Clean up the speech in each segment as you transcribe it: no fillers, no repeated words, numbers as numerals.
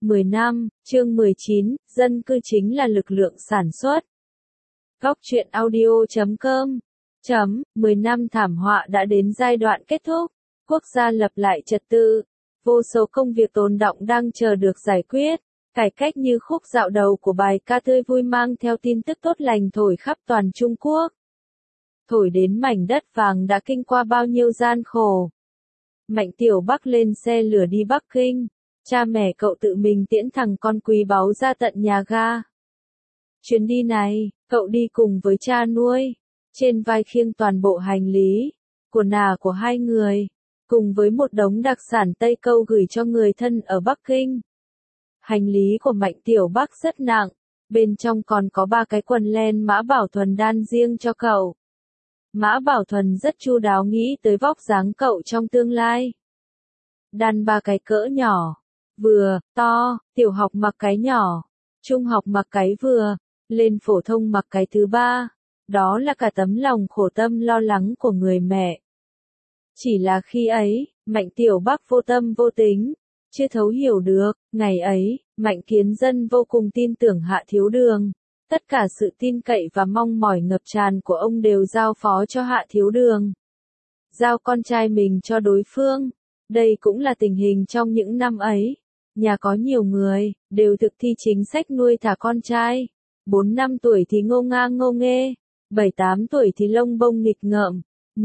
10 năm, chương 19, dân cư chính là lực lượng sản xuất. Góc truyện audio.com 10 năm thảm họa đã đến giai đoạn kết thúc, quốc gia lập lại trật tự, vô số công việc tồn đọng đang chờ được giải quyết, cải cách như khúc dạo đầu của bài ca tươi vui mang theo tin tức tốt lành thổi khắp toàn Trung Quốc. Thổi đến mảnh đất vàng đã kinh qua bao nhiêu gian khổ. Mạnh Tiểu Bắc lên xe lửa đi Bắc Kinh, cha mẹ cậu tự mình tiễn thằng con quý báu ra tận nhà ga. Chuyến đi này, cậu đi cùng với cha nuôi, trên vai khiêng toàn bộ hành lý, của nà của hai người, cùng với một đống đặc sản Tây Câu gửi cho người thân ở Bắc Kinh. Hành lý của Mạnh Tiểu Bắc rất nặng, bên trong còn có 3 cái quần len Mã Bảo Thuần đan riêng cho cậu. Mã Bảo Thuần rất chu đáo nghĩ tới vóc dáng cậu trong tương lai. Đan 3 cái cỡ nhỏ, vừa, to, tiểu học mặc cái nhỏ, trung học mặc cái vừa, lên phổ thông mặc cái thứ 3. Đó là cả tấm lòng khổ tâm lo lắng của người mẹ. Chỉ là khi ấy, Mạnh Tiểu Bắc vô tâm vô tính, chưa thấu hiểu được, ngày ấy, Mạnh Kiến Dân vô cùng tin tưởng Hạ Thiếu Đường. Tất cả sự tin cậy và mong mỏi ngập tràn của ông đều giao phó cho Hạ Thiếu Đường. Giao con trai mình cho đối phương. Đây cũng là tình hình trong những năm ấy. Nhà có nhiều người, đều thực thi chính sách nuôi thả con trai. 4-5 tuổi thì ngô ngang ngô nghê, 7-8 tuổi thì lông bông nghịch ngợm,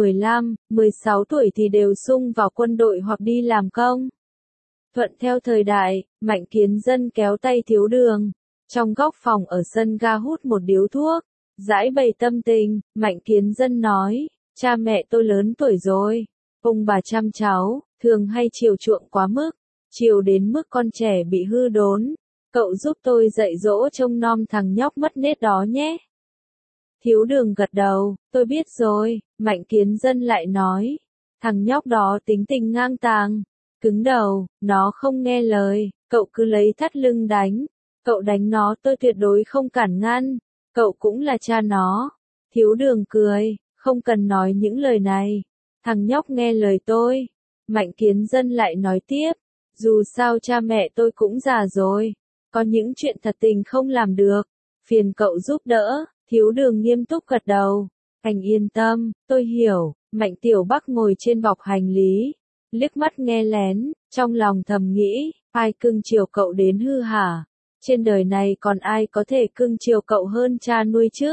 15-16 tuổi thì đều sung vào quân đội hoặc đi làm công. Thuận theo thời đại, Mạnh Kiến Dân kéo tay Thiếu Đường. Trong góc phòng ở sân ga hút một điếu thuốc, giải bày tâm tình, Mạnh Kiến Dân nói, cha mẹ tôi lớn tuổi rồi, ông bà chăm cháu, thường hay chiều chuộng quá mức, chiều đến mức con trẻ bị hư đốn, cậu giúp tôi dạy dỗ trông nom thằng nhóc mất nết đó nhé. Thiếu Đường gật đầu, tôi biết rồi, Mạnh Kiến Dân lại nói, thằng nhóc đó tính tình ngang tàng, cứng đầu, nó không nghe lời, cậu cứ lấy thắt lưng đánh. Cậu đánh nó tôi tuyệt đối không cản ngăn, cậu cũng là cha nó. Thiếu Đường cười, không cần nói những lời này, thằng nhóc nghe lời tôi. Mạnh Kiến Dân lại nói tiếp, dù sao cha mẹ tôi cũng già rồi, có những chuyện thật tình không làm được, phiền cậu giúp đỡ. Thiếu Đường nghiêm túc gật đầu, anh yên tâm, tôi hiểu. Mạnh Tiểu Bắc ngồi trên bọc hành lý, liếc mắt nghe lén, trong lòng thầm nghĩ, ai cưng chiều cậu đến hư hả? Trên đời này còn ai có thể cưng chiều cậu hơn cha nuôi chứ?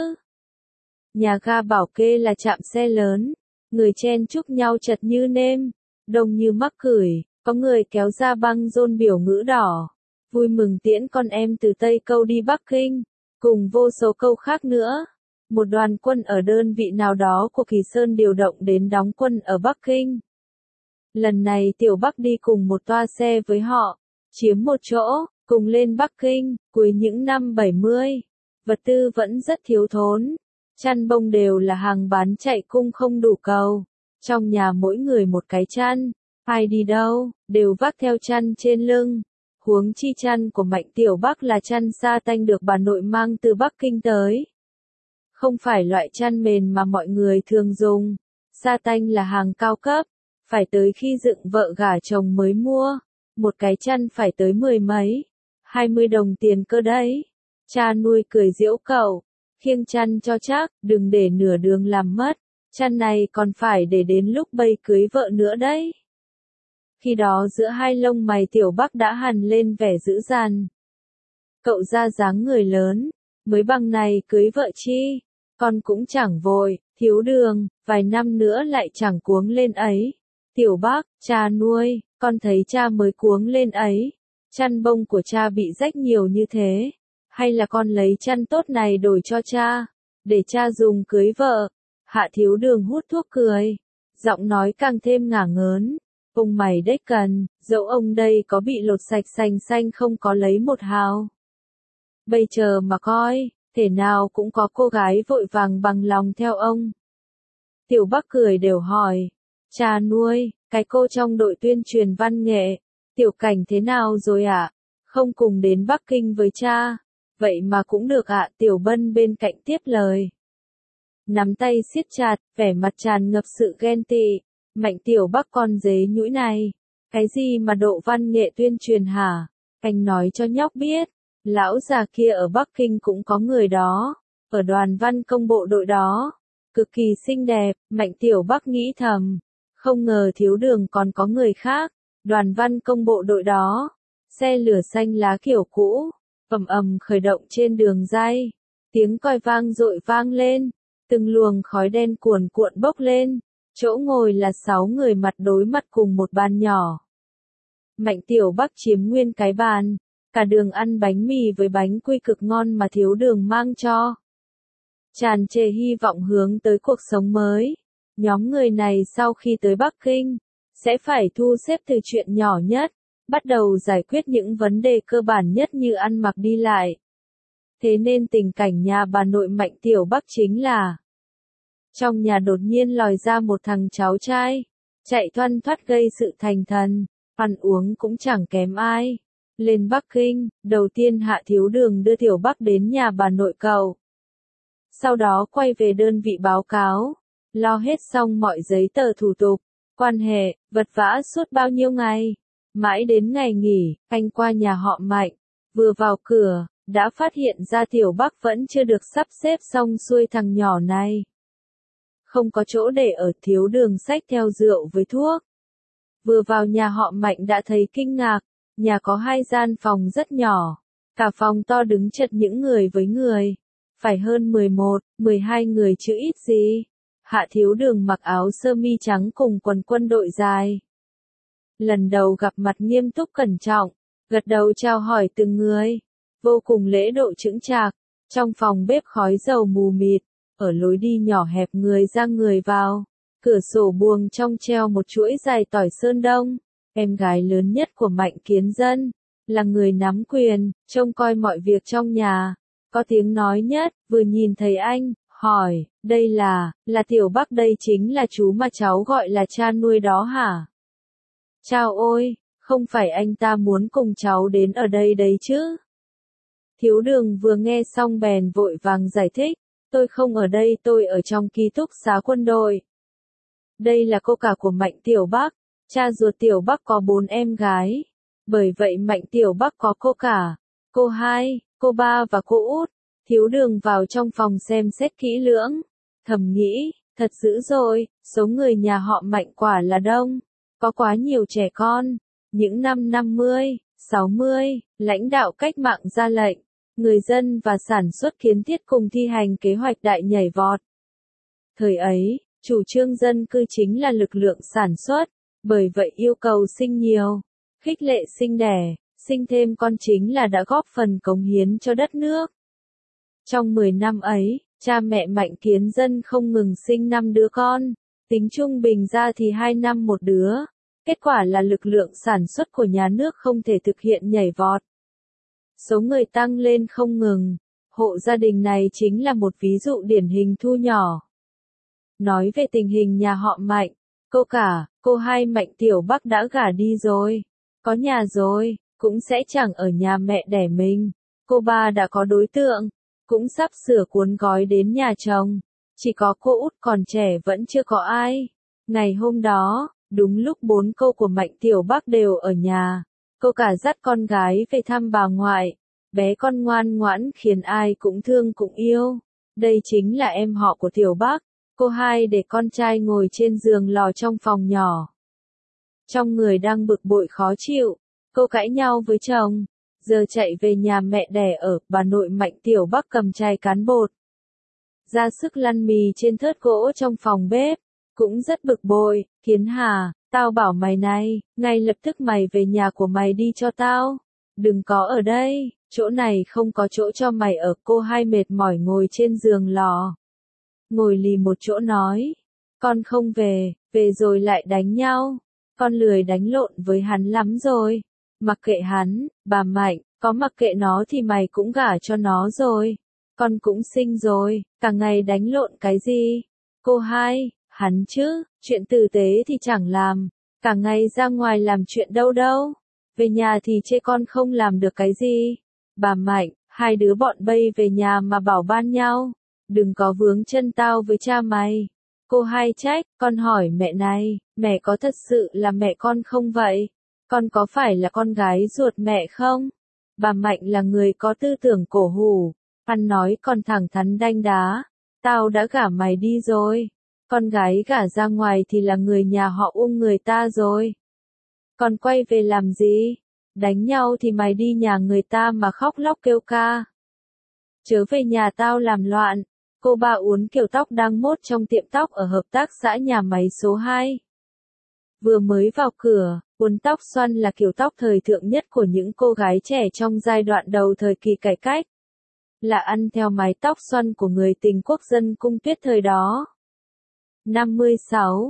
Nhà ga Bảo Kê là trạm xe lớn, người chen chúc nhau chật như nêm, đông như mắc cửi, có người kéo ra băng rôn biểu ngữ đỏ, vui mừng tiễn con em từ Tây Câu đi Bắc Kinh, cùng vô số câu khác nữa. Một đoàn quân ở đơn vị nào đó của Kỳ Sơn điều động đến đóng quân ở Bắc Kinh. Lần này Tiểu Bắc đi cùng một toa xe với họ, chiếm một chỗ. Cùng lên Bắc Kinh, cuối những năm 70, vật tư vẫn rất thiếu thốn, chăn bông đều là hàng bán chạy cung không đủ cầu, trong nhà mỗi người một cái chăn, ai đi đâu, đều vác theo chăn trên lưng, huống chi chăn của Mạnh Tiểu Bắc là chăn sa tanh được bà nội mang từ Bắc Kinh tới. Không phải loại chăn mền mà mọi người thường dùng, sa tanh là hàng cao cấp, phải tới khi dựng vợ gả chồng mới mua, một cái chăn phải tới 10 mấy. 20 đồng tiền cơ đấy. Cha nuôi cười giễu cậu, khiêng chăn cho chắc, đừng để nửa đường làm mất, chăn này còn phải để đến lúc bây cưới vợ nữa đấy. Khi đó giữa hai lông mày Tiểu Bắc đã hằn lên vẻ dữ dằn. Cậu ra dáng người lớn, mới bằng này cưới vợ chi, con cũng chẳng vội, Thiếu Đường, vài năm nữa lại chẳng cuống lên ấy. Tiểu Bắc, cha nuôi, con thấy cha mới cuống lên ấy. Chăn bông của cha bị rách nhiều như thế, hay là con lấy chăn tốt này đổi cho cha, để cha dùng cưới vợ. Hạ Thiếu Đường hút thuốc cười, giọng nói càng thêm ngả ngớn, ông mày đếch cần, dẫu ông đây có bị lột sạch sành xanh không có lấy một hào. Bây giờ mà coi, thể nào cũng có cô gái vội vàng bằng lòng theo ông. Tiểu Bắc cười đều hỏi, cha nuôi, cái cô trong đội tuyên truyền văn nghệ, Tiểu Cảnh thế nào rồi ạ? Không cùng đến Bắc Kinh với cha. Vậy mà cũng được ạ. Tiểu Bân bên cạnh tiếp lời. Nắm tay siết chặt, vẻ mặt tràn ngập sự ghen tị. Mạnh Tiểu Bắc con dế nhũi này. Cái gì mà độ văn nghệ tuyên truyền hả? anh nói cho nhóc biết, lão già kia ở Bắc Kinh cũng có người đó, ở đoàn văn công bộ đội đó, cực kỳ xinh đẹp, Mạnh Tiểu Bắc nghĩ thầm, không ngờ Thiếu Đường còn có người khác, đoàn văn công bộ đội đó, xe lửa xanh lá kiểu cũ, ầm ầm khởi động trên đường ray, tiếng còi vang dội vang lên, từng luồng khói đen cuồn cuộn bốc lên, chỗ ngồi là 6 người mặt đối mặt cùng một bàn nhỏ. Mạnh Tiểu Bắc chiếm nguyên cái bàn, cả đường ăn bánh mì với bánh quy cực ngon mà Thiếu Đường mang cho. Tràn trề hy vọng hướng tới cuộc sống mới. Nhóm người này sau khi tới Bắc Kinh, sẽ phải thu xếp từ chuyện nhỏ nhất, bắt đầu giải quyết những vấn đề cơ bản nhất như ăn mặc đi lại. Thế nên tình cảnh nhà bà nội Mạnh Tiểu Bắc chính là trong nhà đột nhiên lòi ra một thằng cháu trai, chạy thoăn thoắt gây sự thành thần, ăn uống cũng chẳng kém ai. Lên Bắc Kinh, đầu tiên Hạ Thiếu Đường đưa Tiểu Bắc đến nhà bà nội cậu. Sau đó quay về đơn vị báo cáo, lo hết xong mọi giấy tờ thủ tục, quan hệ, vật vã suốt bao nhiêu ngày. Mãi đến ngày nghỉ, anh qua nhà họ Mạnh, vừa vào cửa, đã phát hiện ra Tiểu Bắc vẫn chưa được sắp xếp xong xuôi thằng nhỏ này. Không có chỗ để ở, Thiếu Đường xách theo rượu với thuốc. Vừa vào nhà họ Mạnh đã thấy kinh ngạc, nhà có 2 gian phòng rất nhỏ, cả phòng to đứng chật những người với người, phải hơn 11, 12 người chứ ít gì. Hạ Thiếu Đường mặc áo sơ mi trắng cùng quần quân đội dài. Lần đầu gặp mặt nghiêm túc cẩn trọng, gật đầu chào hỏi từng người, vô cùng lễ độ chững chạc. Trong phòng bếp khói dầu mù mịt, ở lối đi nhỏ hẹp người ra người vào, cửa sổ buồng trong treo một chuỗi dài tỏi sơn đông, em gái lớn nhất của Mạnh Kiến Dân, là người nắm quyền, trông coi mọi việc trong nhà, có tiếng nói nhất, vừa nhìn thấy anh, hỏi, đây là Tiểu Bắc, đây chính là chú mà cháu gọi là cha nuôi đó hả? Chao ôi, không phải anh ta muốn cùng cháu đến ở đây đấy chứ? Thiếu Đường vừa nghe xong bèn vội vàng giải thích, tôi không ở đây, tôi ở trong ký túc xá quân đội. Đây là cô cả của Mạnh Tiểu Bắc, cha ruột Tiểu Bắc có 4 em gái, bởi vậy Mạnh Tiểu Bắc có cô cả, cô 2, cô 3 và cô út. Thiếu Đường vào trong phòng xem xét kỹ lưỡng, thầm nghĩ, thật dữ rồi, số người nhà họ Mạnh quả là đông, có quá nhiều trẻ con. Những năm 50, 60, lãnh đạo cách mạng ra lệnh, người dân và sản xuất kiến thiết cùng thi hành kế hoạch đại nhảy vọt. Thời ấy, chủ trương dân cư chính là lực lượng sản xuất, bởi vậy yêu cầu sinh nhiều, khích lệ sinh đẻ, sinh thêm con chính là đã góp phần cống hiến cho đất nước. Trong 10 năm ấy, cha mẹ Mạnh Kiến Dân không ngừng sinh 5 đứa con, tính trung bình ra thì 2 năm một đứa. Kết quả là lực lượng sản xuất của nhà nước không thể thực hiện nhảy vọt. Số người tăng lên không ngừng, hộ gia đình này chính là một ví dụ điển hình thu nhỏ. Nói về tình hình nhà họ Mạnh, cô cả, cô 2 Mạnh Tiểu Bắc đã gả đi rồi, có nhà rồi, cũng sẽ chẳng ở nhà mẹ đẻ mình. Cô 3 đã có đối tượng, cũng sắp sửa cuốn gói đến nhà chồng, chỉ có cô út còn trẻ vẫn chưa có ai. Ngày hôm đó, đúng lúc 4 cô của Mạnh Tiểu Bắc đều ở nhà, cô cả dắt con gái về thăm bà ngoại, bé con ngoan ngoãn khiến ai cũng thương cũng yêu. Đây chính là em họ của Tiểu Bắc. Cô 2 để con trai ngồi trên giường lò trong phòng nhỏ. Trong người đang bực bội khó chịu, cô cãi nhau với chồng, giờ chạy về nhà mẹ đẻ ở, bà nội Mạnh Tiểu Bắc cầm chai cán bột, ra sức lăn mì trên thớt gỗ trong phòng bếp, cũng rất bực bội. Kiến Hà, tao bảo mày này, ngay lập tức mày về nhà của mày đi cho tao, đừng có ở đây, chỗ này không có chỗ cho mày ở. Cô 2 mệt mỏi ngồi trên giường lò, ngồi lì một chỗ nói, con không về, về rồi lại đánh nhau, con lười đánh lộn với hắn lắm rồi. Mặc kệ hắn, bà Mạnh, có mặc kệ nó thì mày cũng gả cho nó rồi, con cũng sinh rồi, cả ngày đánh lộn cái gì? Cô 2, hắn chứ, chuyện tử tế thì chẳng làm, cả ngày ra ngoài làm chuyện đâu đâu, về nhà thì chê con không làm được cái gì. Bà Mạnh, 2 đứa bọn bay về nhà mà bảo ban nhau, đừng có vướng chân tao với cha mày. Cô 2 trách, con hỏi mẹ này, mẹ có thật sự là mẹ con không vậy? Con có phải là con gái ruột mẹ không? Bà Mạnh là người có tư tưởng cổ hủ, ăn nói còn thẳng thắn đanh đá. Tao đã gả mày đi rồi. Con gái gả ra ngoài thì là người nhà họ Uông người ta rồi. Còn quay về làm gì? Đánh nhau thì mày đi nhà người ta mà khóc lóc kêu ca. Chớ về nhà tao làm loạn. Cô ba uốn kiểu tóc đang mốt trong tiệm tóc ở hợp tác xã nhà máy số 2. Vừa mới vào cửa, uốn tóc xoăn là kiểu tóc thời thượng nhất của những cô gái trẻ trong giai đoạn đầu thời kỳ cải cách. Là ăn theo mái tóc xoăn của người tình quốc dân Cung Tuyết thời đó. 56,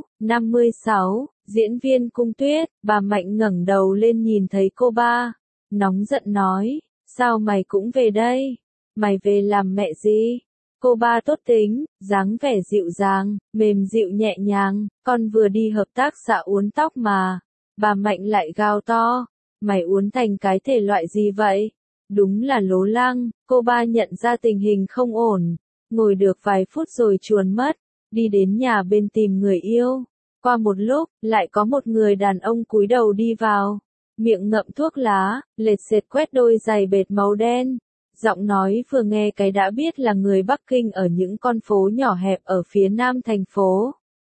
diễn viên Cung Tuyết, bà Mạnh ngẩng đầu lên nhìn thấy cô ba, nóng giận nói, sao mày cũng về đây? Mày về làm mẹ gì? Cô ba tốt tính, dáng vẻ dịu dàng, mềm dịu nhẹ nhàng, con vừa đi hợp tác xã uốn tóc mà. Bà Mạnh lại gào to, mày uốn thành cái thể loại gì vậy? Đúng là lố lăng. Cô ba nhận ra tình hình không ổn, ngồi được vài phút rồi chuồn mất, đi đến nhà bên tìm người yêu. Qua một lúc, lại có một người đàn ông cúi đầu đi vào, miệng ngậm thuốc lá, lệt sệt quét đôi giày bệt màu đen. Giọng nói vừa nghe cái đã biết là người Bắc Kinh ở những con phố nhỏ hẹp ở phía nam thành phố.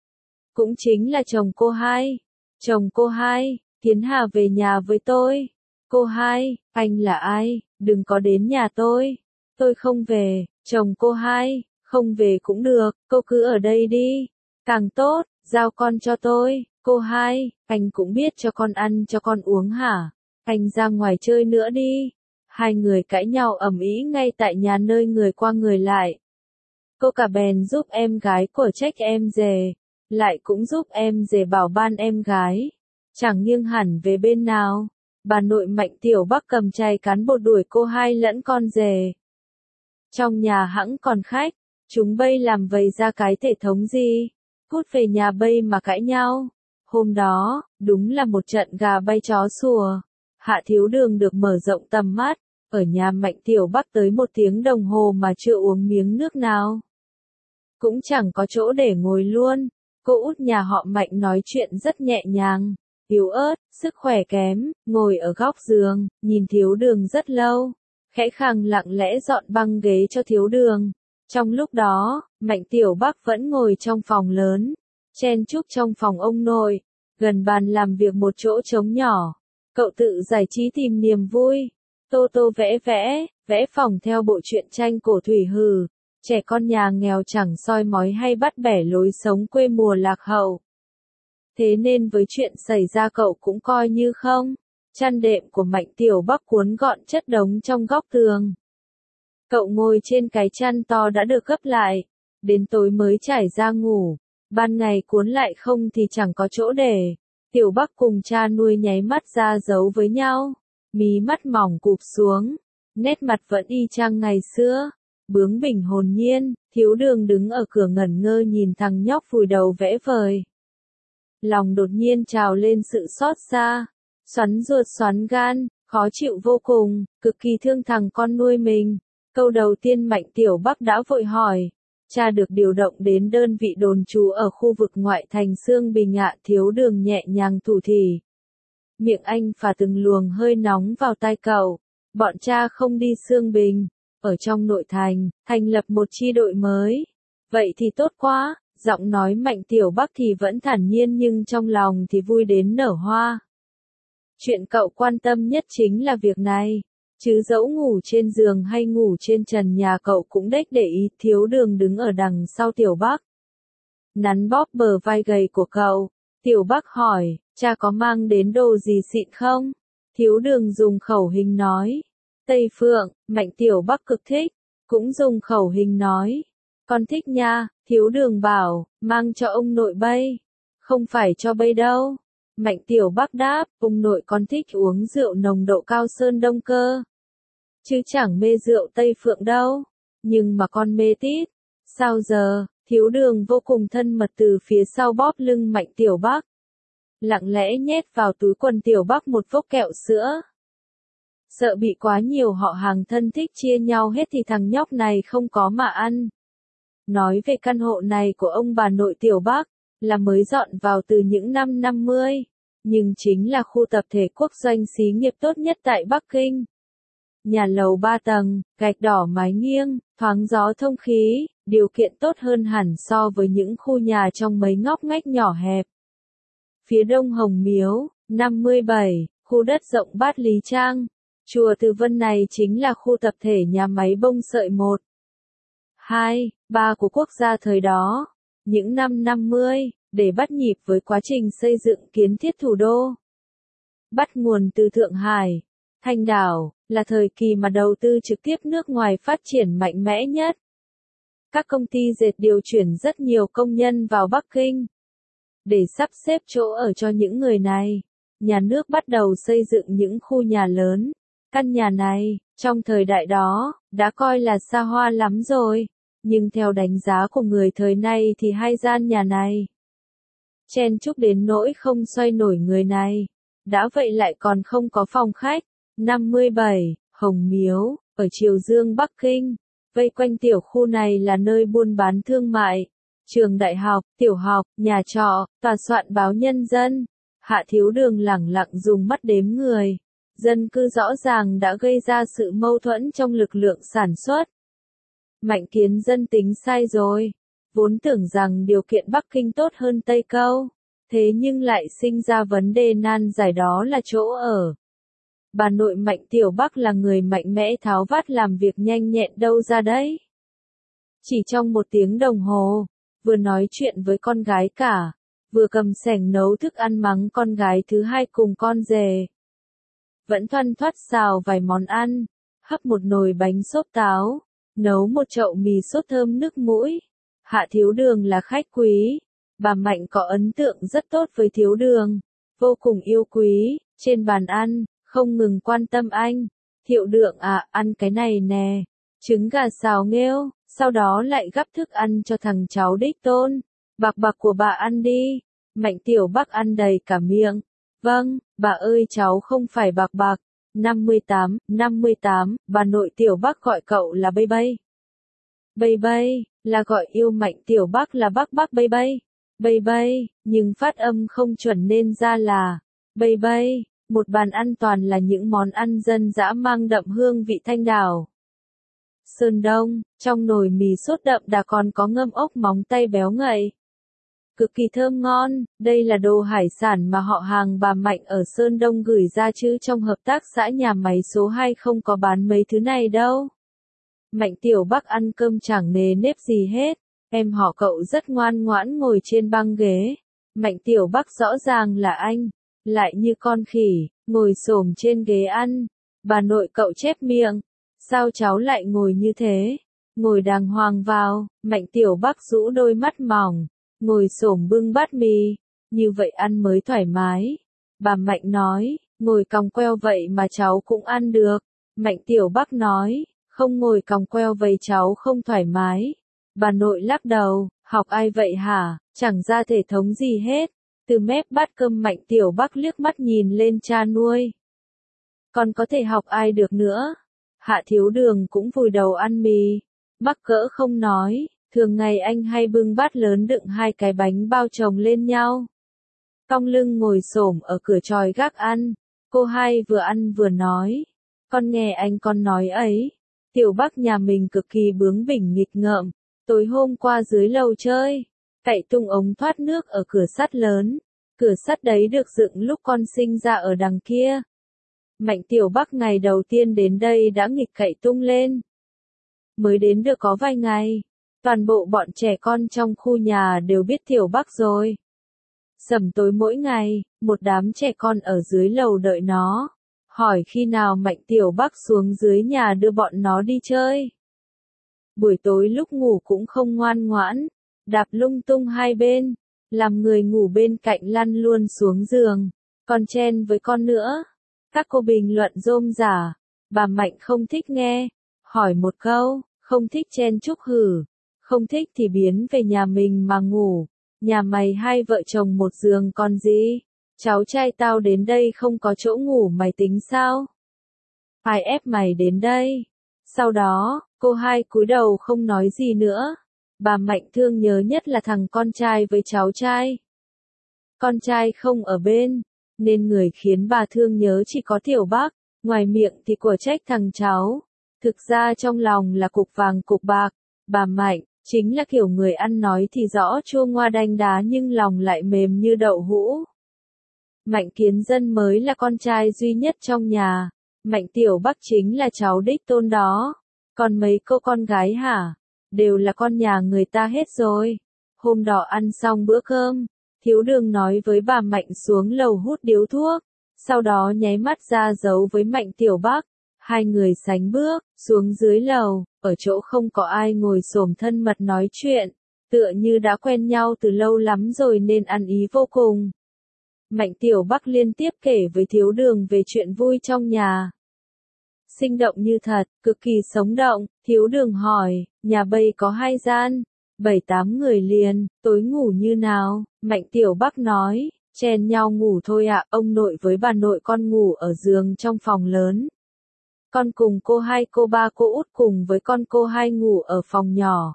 Cũng chính là chồng cô Hai. Chồng cô Hai, Thiến Hà về nhà với tôi. Cô Hai, anh là ai? Đừng có đến nhà tôi. Tôi không về. Chồng cô Hai, không về cũng được, cô cứ ở đây đi. Càng tốt, giao con cho tôi. Cô Hai, anh cũng biết cho con ăn cho con uống hả? Anh ra ngoài chơi nữa đi. Hai người cãi nhau ầm ĩ ngay tại nhà nơi người qua người lại. Cô cả bèn giúp em gái của trách em rể, lại cũng giúp em rể bảo ban em gái. Chẳng nghiêng hẳn về bên nào. Bà nội Mạnh Tiểu Bắc cầm chày cán bột đuổi cô Hai lẫn con rể. Trong nhà hẵng còn khách, chúng bây làm vầy ra cái thể thống gì? Cút về nhà bây mà cãi nhau. Hôm đó, đúng là một trận gà bay chó sủa. Hạ Thiếu Đường được mở rộng tầm mắt, ở nhà Mạnh Tiểu Bắc tới 1 tiếng đồng hồ mà chưa uống miếng nước nào. Cũng chẳng có chỗ để ngồi luôn. Cô út nhà họ Mạnh nói chuyện rất nhẹ nhàng, yếu ớt, sức khỏe kém, ngồi ở góc giường, nhìn Thiếu Đường rất lâu. Khẽ khàng lặng lẽ dọn băng ghế cho Thiếu Đường. Trong lúc đó, Mạnh Tiểu Bắc vẫn ngồi trong phòng lớn, chen chúc trong phòng ông nội, gần bàn làm việc một chỗ trống nhỏ. Cậu tự giải trí tìm niềm vui. Tô tô vẽ phòng theo bộ truyện tranh cổ thủy hừ. Trẻ con nhà nghèo chẳng soi mói hay bắt bẻ lối sống quê mùa lạc hậu. Thế nên với chuyện xảy ra cậu cũng coi như không. Chăn đệm của Mạnh Tiểu Bắc cuốn gọn chất đống trong góc tường. Cậu ngồi trên cái chăn to đã được gấp lại, đến tối mới trải ra ngủ. Ban ngày cuốn lại không thì chẳng có chỗ để. Tiểu Bắc cùng cha nuôi nháy mắt ra giấu với nhau, mí mắt mỏng cụp xuống, nét mặt vẫn y chang ngày xưa, bướng bỉnh hồn nhiên. Thiếu Đường đứng ở cửa ngẩn ngơ nhìn thằng nhóc vùi đầu vẽ vời. Lòng đột nhiên trào lên sự xót xa, xoắn ruột xoắn gan, khó chịu vô cùng, cực kỳ thương thằng con nuôi mình. Câu đầu tiên Mạnh Tiểu Bắc đã vội hỏi. Cha được điều động đến đơn vị đồn trú ở khu vực ngoại thành Xương Bình ạ. Thiếu Đường nhẹ nhàng thủ thỉ. Miệng anh phả từng luồng hơi nóng vào tai cậu. Bọn cha không đi Xương Bình, ở trong nội thành, thành lập một chi đội mới. Vậy thì tốt quá. Giọng nói Mạnh Tiểu Bắc thì vẫn thản nhiên nhưng trong lòng thì vui đến nở hoa. Chuyện cậu quan tâm nhất chính là việc này. Chứ dẫu ngủ trên giường hay ngủ trên trần nhà cậu cũng đếch để ý. Thiếu Đường đứng ở đằng sau Tiểu Bắc, nắn bóp bờ vai gầy của cậu. Tiểu Bắc hỏi, cha có mang đến đồ gì xịn không? Thiếu Đường dùng khẩu hình nói. Tây Phượng. Mạnh Tiểu Bắc cực thích, cũng dùng khẩu hình nói. Con thích nha. Thiếu Đường bảo, mang cho ông nội bây. Không phải cho bây đâu. Mạnh Tiểu Bắc đáp, ông nội con thích uống rượu nồng độ cao Sơn Đông cơ. Chứ chẳng mê rượu Tây Phượng đâu. Nhưng mà con mê tít. Sao giờ? Thiếu Đường vô cùng thân mật từ phía sau bóp lưng Mạnh Tiểu Bắc. Lặng lẽ nhét vào túi quần Tiểu Bắc một vốc kẹo sữa. Sợ bị quá nhiều họ hàng thân thích chia nhau hết thì thằng nhóc này không có mà ăn. Nói về căn hộ này của ông bà nội Tiểu Bắc, là mới dọn vào từ những năm 50. nhưng chính là khu tập thể quốc doanh xí nghiệp tốt nhất tại Bắc Kinh. Nhà lầu 3 tầng, gạch đỏ mái nghiêng, thoáng gió thông khí, điều kiện tốt hơn hẳn so với những khu nhà trong mấy ngóc ngách nhỏ hẹp. Phía đông Hồng Miếu, 57, khu đất rộng Bát Lý Trang. Chùa Từ Vân này chính là khu tập thể nhà máy bông sợi 1, 2, 3 của quốc gia thời đó. Những năm 50, để bắt nhịp với quá trình xây dựng kiến thiết thủ đô. Bắt nguồn từ Thượng Hải, Thanh Đảo, là thời kỳ mà đầu tư trực tiếp nước ngoài phát triển mạnh mẽ nhất. Các công ty dệt điều chuyển rất nhiều công nhân vào Bắc Kinh. Để sắp xếp chỗ ở cho những người này, nhà nước bắt đầu xây dựng những khu nhà lớn. Căn nhà này, trong thời đại đó, đã coi là xa hoa lắm rồi. Nhưng theo đánh giá của người thời nay thì hai gian nhà này chen chúc đến nỗi không xoay nổi người này. Đã vậy lại còn không có phòng khách. 57, Hồng Miếu, ở Triều Dương Bắc Kinh. Vây quanh tiểu khu này là nơi buôn bán thương mại, trường đại học, tiểu học, nhà trọ, tòa soạn báo Nhân dân. Hạ Thiếu Đường lẳng lặng dùng mắt đếm người. Dân cư rõ ràng đã gây ra sự mâu thuẫn trong lực lượng sản xuất. Mạnh Kiến Dân tính sai rồi. Vốn tưởng rằng điều kiện Bắc Kinh tốt hơn Tây Câu. Thế nhưng lại sinh ra vấn đề nan giải, đó là chỗ ở. Bà nội Mạnh Tiểu Bắc là người mạnh mẽ tháo vát làm việc nhanh nhẹn đâu ra đấy. Chỉ trong 1 tiếng đồng hồ, vừa nói chuyện với con gái cả, vừa cầm xẻng nấu thức ăn mắng con gái thứ hai cùng con rể. Vẫn thoăn thoắt xào vài món ăn, hấp một nồi bánh xốp táo, nấu một chậu mì sốt thơm nước mũi. Hạ Thiếu Đường là khách quý, bà Mạnh có ấn tượng rất tốt với Thiếu Đường, vô cùng yêu quý. Trên bàn ăn, không ngừng quan tâm anh. Thiệu Đường à, ăn cái này nè, trứng gà xào nghêu, sau đó lại gắp thức ăn cho thằng cháu đích tôn. Bạc bạc của bà ăn đi. Mạnh Tiểu Bắc ăn đầy cả miệng. Vâng, bà ơi, cháu không phải bạc bạc. 58, bà nội Tiểu Bắc gọi cậu là Bây Bây. Bây Bây, là gọi yêu Mạnh Tiểu Bắc là Bắc Bắc Bây Bây. Bây Bây, nhưng phát âm không chuẩn nên ra là Bây Bây. Một bàn ăn toàn là những món ăn dân dã mang đậm hương vị Thanh Đảo, Sơn Đông. Trong nồi mì sốt đậm đà còn có ngâm ốc móng tay béo ngậy, cực kỳ thơm ngon. Đây là đồ hải sản mà họ hàng bà Mạnh ở Sơn Đông gửi ra chứ trong hợp tác xã nhà máy số 2 không có bán mấy thứ này đâu. Mạnh Tiểu Bắc ăn cơm chẳng nề nếp gì hết. Em họ cậu rất ngoan ngoãn ngồi trên băng ghế. Mạnh Tiểu Bắc rõ ràng là anh, lại như con khỉ, ngồi xổm trên ghế ăn. Bà nội cậu chép miệng. Sao cháu lại ngồi như thế? Ngồi đàng hoàng vào. Mạnh Tiểu Bắc rũ đôi mắt mỏng, ngồi xổm bưng bát mì. Như vậy ăn mới thoải mái. Bà Mạnh nói, ngồi còng queo vậy mà cháu cũng ăn được. Mạnh Tiểu Bắc nói, không ngồi còng queo vậy cháu không thoải mái. Bà nội lắc đầu, học ai vậy hả, chẳng ra thể thống gì hết. Từ mép bát cơm Mạnh Tiểu Bắc liếc mắt nhìn lên cha nuôi. Còn có thể học ai được nữa. Hạ Thiếu Đường cũng vùi đầu ăn mì. Mắc cỡ không nói, thường ngày anh hay bưng bát lớn đựng 2 cái bánh bao chồng lên nhau. Cong lưng ngồi xổm ở cửa chòi gác ăn. Cô hai vừa ăn vừa nói. Con nghe anh con nói ấy. Tiểu Bắc nhà mình cực kỳ bướng bỉnh nghịch ngợm. Tối hôm qua dưới lầu chơi, cậy tung ống thoát nước ở cửa sắt lớn. Cửa sắt đấy được dựng lúc con sinh ra ở đằng kia. Mạnh Tiểu Bắc ngày đầu tiên đến đây đã nghịch cậy tung lên. Mới đến được có vài ngày, toàn bộ bọn trẻ con trong khu nhà đều biết Tiểu Bắc rồi. Sẩm tối mỗi ngày, một đám trẻ con ở dưới lầu đợi nó, hỏi khi nào Mạnh Tiểu Bắc xuống dưới nhà đưa bọn nó đi chơi. Buổi tối lúc ngủ cũng không ngoan ngoãn, đạp lung tung hai bên, làm người ngủ bên cạnh lăn luôn xuống giường, còn chen với con nữa. Các cô bình luận rôm rả, bà Mạnh không thích nghe, hỏi một câu, không thích chen chúc hử, không thích thì biến về nhà mình mà ngủ, nhà mày 2 vợ chồng một giường còn gì, cháu trai tao đến đây không có chỗ ngủ mày tính sao? Ai ép mày đến đây? Sau đó, cô hai cúi đầu không nói gì nữa. Bà Mạnh thương nhớ nhất là thằng con trai với cháu trai. Con trai không ở bên, nên người khiến bà thương nhớ chỉ có Tiểu Bắc, ngoài miệng thì của trách thằng cháu. Thực ra trong lòng là cục vàng cục bạc, bà Mạnh, chính là kiểu người ăn nói thì rõ chua ngoa đanh đá nhưng lòng lại mềm như đậu hũ. Mạnh Kiến Dân mới là con trai duy nhất trong nhà, Mạnh Tiểu Bắc chính là cháu đích tôn đó. Còn mấy cô con gái hả? Đều là con nhà người ta hết rồi. Hôm đó ăn xong bữa cơm, Thiếu Đường nói với bà Mạnh xuống lầu hút điếu thuốc, sau đó nháy mắt ra dấu với Mạnh Tiểu Bắc. Hai người sánh bước, xuống dưới lầu, ở chỗ không có ai ngồi xổm thân mật nói chuyện, tựa như đã quen nhau từ lâu lắm rồi nên ăn ý vô cùng. Mạnh Tiểu Bắc liên tiếp kể với Thiếu Đường về chuyện vui trong nhà. Sinh động như thật, cực kỳ sống động. Thiếu Đường hỏi, nhà bây có 2 gian, 7-8 người liền, tối ngủ như nào? Mạnh Tiểu Bắc nói, chen nhau ngủ thôi ạ, ông nội với bà nội con ngủ ở giường trong phòng lớn. Con cùng cô 2 cô 3 cô út cùng với con cô 2 ngủ ở phòng nhỏ.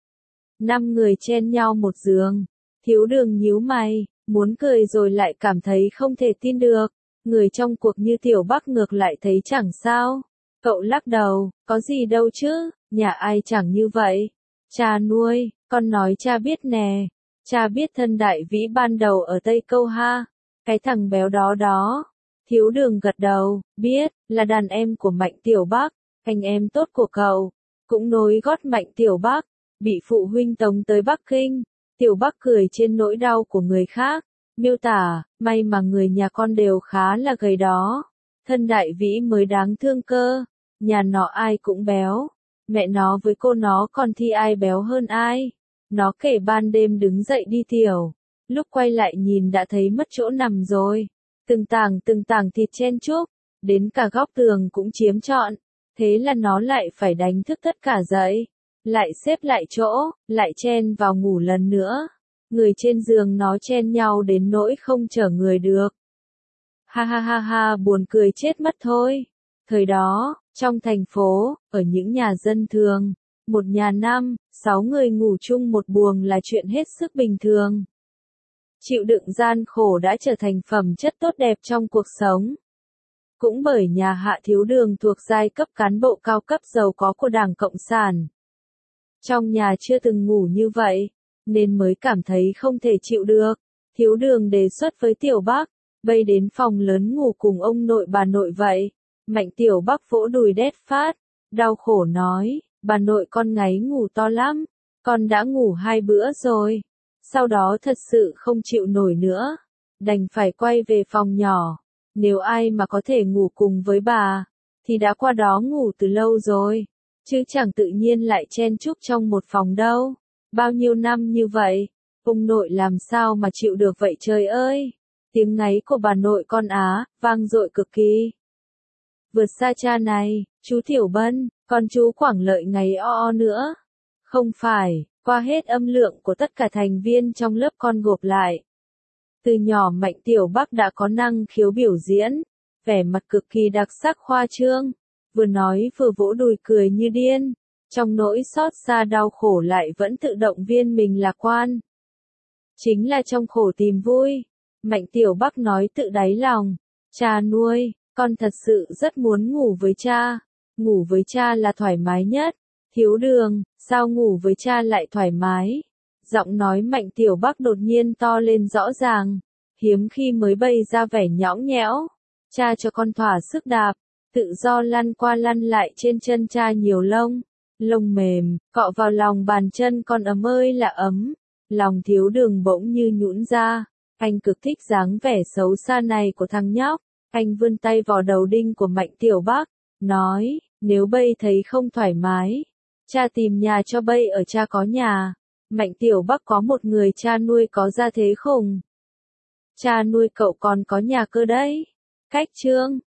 5 người chen nhau một giường. Thiếu Đường nhíu mày, muốn cười rồi lại cảm thấy không thể tin được. Người trong cuộc như Tiểu Bắc ngược lại thấy chẳng sao. Cậu lắc đầu, có gì đâu chứ, nhà ai chẳng như vậy. Cha nuôi, con nói cha biết nè. Cha biết thân Đại Vĩ ban đầu ở Tây Câu ha. Cái thằng béo đó đó. Thiếu Đường gật đầu, biết, là đàn em của Mạnh Tiểu Bắc, anh em tốt của cậu. Cũng nối gót Mạnh Tiểu Bắc, bị phụ huynh tống tới Bắc Kinh. Tiểu Bắc cười trên nỗi đau của người khác, miêu tả, may mà người nhà con đều khá là gầy đó. Thân Đại Vĩ mới đáng thương cơ, nhà nó ai cũng béo. Mẹ nó với cô nó còn thi ai béo hơn ai. Nó kể ban đêm đứng dậy đi tiểu, lúc quay lại nhìn đã thấy mất chỗ nằm rồi. Từng tảng thịt chen chúc, đến cả góc tường cũng chiếm trọn. Thế là nó lại phải đánh thức tất cả dậy, lại xếp lại chỗ, lại chen vào ngủ lần nữa. Người trên giường nó chen nhau đến nỗi không chở người được. Ha ha ha ha, buồn cười chết mất thôi. Thời đó, trong thành phố, ở những nhà dân thường, một nhà 5-6 người ngủ chung một buồng là chuyện hết sức bình thường. Chịu đựng gian khổ đã trở thành phẩm chất tốt đẹp trong cuộc sống. Cũng bởi nhà Hạ Thiếu Đường thuộc giai cấp cán bộ cao cấp giàu có của Đảng Cộng sản. Trong nhà chưa từng ngủ như vậy, nên mới cảm thấy không thể chịu được. Thiếu Đường đề xuất với Tiểu Bắc, bay đến phòng lớn ngủ cùng ông nội bà nội vậy. Mạnh Tiểu Bắc vỗ đùi đét phát, đau khổ nói, bà nội con ngáy ngủ to lắm, con đã ngủ 2 bữa rồi. Sau đó thật sự không chịu nổi nữa, đành phải quay về phòng nhỏ. Nếu ai mà có thể ngủ cùng với bà, thì đã qua đó ngủ từ lâu rồi, chứ chẳng tự nhiên lại chen chúc trong một phòng đâu. Bao nhiêu năm như vậy, ông nội làm sao mà chịu được vậy trời ơi. Tiếng ngáy của bà nội con Á, vang dội cực kỳ. Vượt xa cha này, chú Tiểu Bân, còn chú Quảng Lợi ngáy o nữa. Không phải, qua hết âm lượng của tất cả thành viên trong lớp con gộp lại. Từ nhỏ Mạnh Tiểu Bắc đã có năng khiếu biểu diễn, vẻ mặt cực kỳ đặc sắc khoa trương, vừa nói vừa vỗ đùi cười như điên, trong nỗi xót xa đau khổ lại vẫn tự động viên mình lạc quan. Chính là trong khổ tìm vui, Mạnh Tiểu Bắc nói tự đáy lòng, cha nuôi, con thật sự rất muốn ngủ với cha là thoải mái nhất. Thiếu Đường, sao ngủ với cha lại thoải mái? Giọng nói Mạnh Tiểu Bắc đột nhiên to lên rõ ràng, hiếm khi mới bày ra vẻ nhõng nhẽo. Cha cho con thỏa sức đạp, tự do lăn qua lăn lại trên chân cha nhiều lông mềm, cọ vào lòng bàn chân con ấm ơi là ấm. Lòng Thiếu Đường bỗng như nhũn ra, anh cực thích dáng vẻ xấu xa này của thằng nhóc. Anh vươn tay vào đầu đinh của Mạnh Tiểu Bắc, nói, nếu bây thấy không thoải mái, cha tìm nhà cho bây ở, cha có nhà. Mạnh Tiểu Bắc có một người cha nuôi có gia thế khủng. Cha nuôi cậu còn có nhà cơ đấy. Cách chương